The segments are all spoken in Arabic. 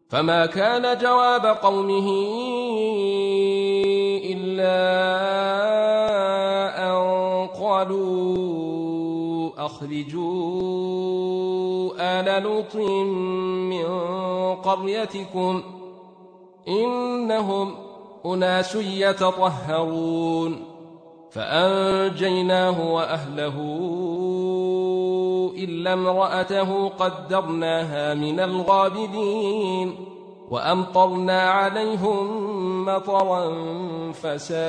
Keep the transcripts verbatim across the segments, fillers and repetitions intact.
فما كان جواب قومه إلا أن قالوا أخرجوا آل لوط من قريتكم إنهم أناس يتطهرون فأنجيناه وأهله إلا امرأته قدرناها من الغابرين وأمطرنا عليهم مطرا فساء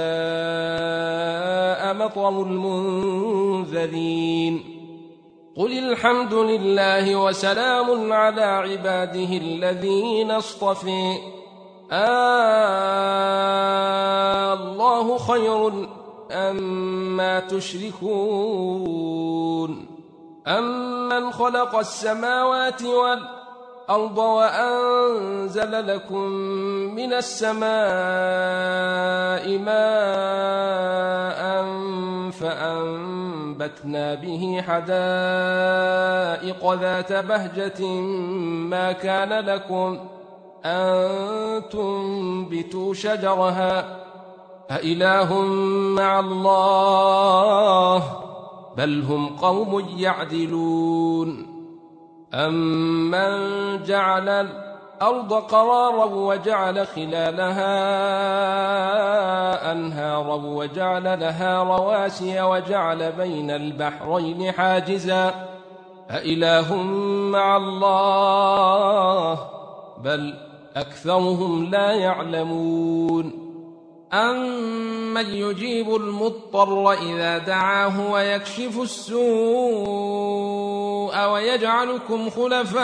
مطر المنذرين قل الحمد لله وسلام على عباده الذين اصطفى آه الله خير أما تشركون أمن خلق السماوات والأرض وأنزل لكم من السماء ماء فأنبتنا به حدائق ذات بهجة ما كان لكم أن تنبتوا شجرها أإله مع الله بل هم قوم يعدلون أمن جعل الأرض قرارا وجعل خلالها أنهارا وجعل لها رواسي وجعل بين البحرين حاجزا أإله مع الله بل أكثرهم لا يعلمون أمن يجيب المضطر إذا دعاه ويكشف السوء ويجعلكم خلفاء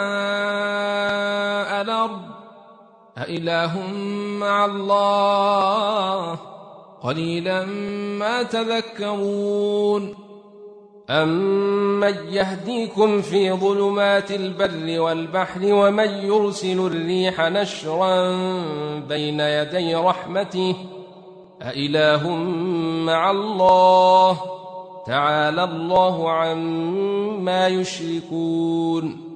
الأرض أإله مع الله قليلا ما تذكرون أمن يهديكم في ظلمات البر والبحر ومن يرسل الريح نشرا بين يدي رحمته أإله مع الله تعالى الله عما يشركون